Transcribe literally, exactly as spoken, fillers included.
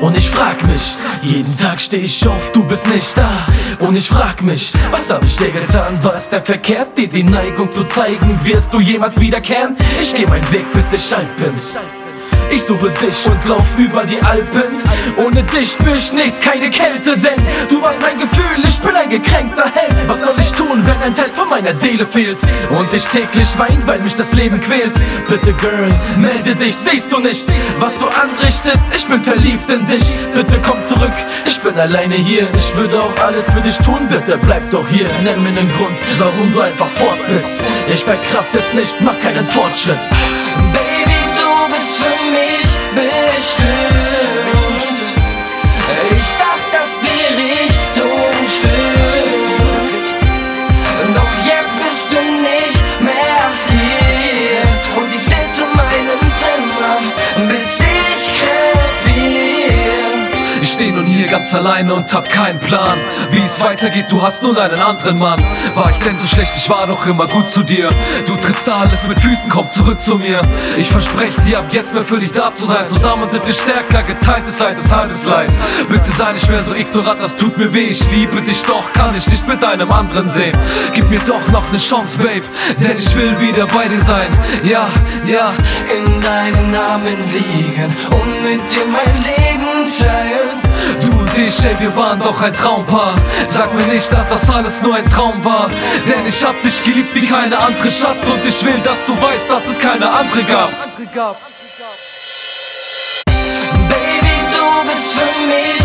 Und ich frag mich, jeden Tag steh ich auf, du bist nicht da. Und ich frag mich, was hab ich dir getan? War es denn verkehrt, dir die Neigung zu zeigen? Wirst du jemals wiederkehren? Ich geh meinen Weg, bis ich alt bin. Ich suche dich und lauf über die Alpen. Ohne dich spür ich nichts, keine Kälte, denn du warst mein Gefühl, ich bin ein gekränkter Held. Was soll ich tun, wenn ein Teil von meiner Seele fehlt und ich täglich weint, weil mich das Leben quält? Bitte Girl, melde dich, siehst du nicht, was du anrichtest? Ich bin verliebt in dich, bitte komm zurück, ich bin alleine hier. Ich würde auch alles für dich tun, bitte bleib doch hier. Nenn mir einen Grund, warum du einfach fort bist. Ich verkraft es nicht, mach keinen Fortschritt. Baby, du bist für mich bestimmt. Ich dachte, dass die Richtung stimmt, doch jetzt bist du nicht mehr hier. Und ich sitze in meinem Zimmer, bis ich krepiere. Ich steh nun hier ganz alleine und hab keinen Plan, wie es weitergeht, du hast nun einen anderen Mann. War ich denn so schlecht, ich war doch immer gut zu dir. Du trittst da alles mit Füßen, komm zurück zu mir. Ich verspreche dir ab jetzt mehr für dich da zu sein. Zusammen sind wir stärker, geteiltes Leid ist halbes Leid. Bitte sei nicht mehr so ignorant, das tut mir weh. Ich liebe dich doch, kann ich nicht mit einem anderen sehen. Gib mir doch noch ne Chance, Babe, denn ich will wieder bei dir sein. Ja, ja, in deinen Namen liegen und mit dir mein Leben teilen. du und ich, ey, wir waren doch ein Traumpaar. Sag mir nicht, dass das alles nur ein Traum war, denn ich hab dich geliebt wie keine andere, Schatz. Und ich will, dass du weißt, dass es keine andere gab. Baby, du bist für mich